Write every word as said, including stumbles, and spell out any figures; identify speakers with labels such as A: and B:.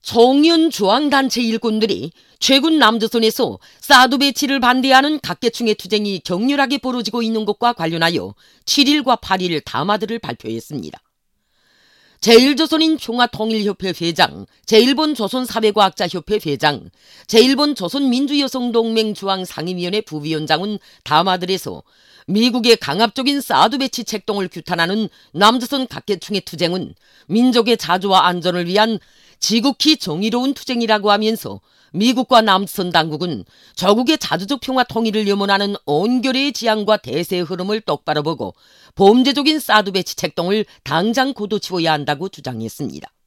A: 송윤 저항단체 일꾼들이 최근 남조선에서 사드 배치를 반대하는 각계층의 투쟁이 격렬하게 벌어지고 있는 것과 관련하여 칠일과 팔일 담화들을 발표했습니다. 제일조선인 평화통일협회 회장, 제일본 조선사회과학자협회 회장, 제일본 조선민주여성동맹 중앙상임위원회 부위원장은 담화들에서 미국의 강압적인 사드 배치 책동을 규탄하는 남조선 각계층의 투쟁은 민족의 자주와 안전을 위한 지극히 정의로운 투쟁이라고 하면서 미국과 남조선 당국은 저국의 자주적 평화 통일을 염원하는 온결의 지향과 대세의 흐름을 똑바로 보고 범죄적인 사드 배치 책동을 당장 고도치워야 한다고 주장했습니다.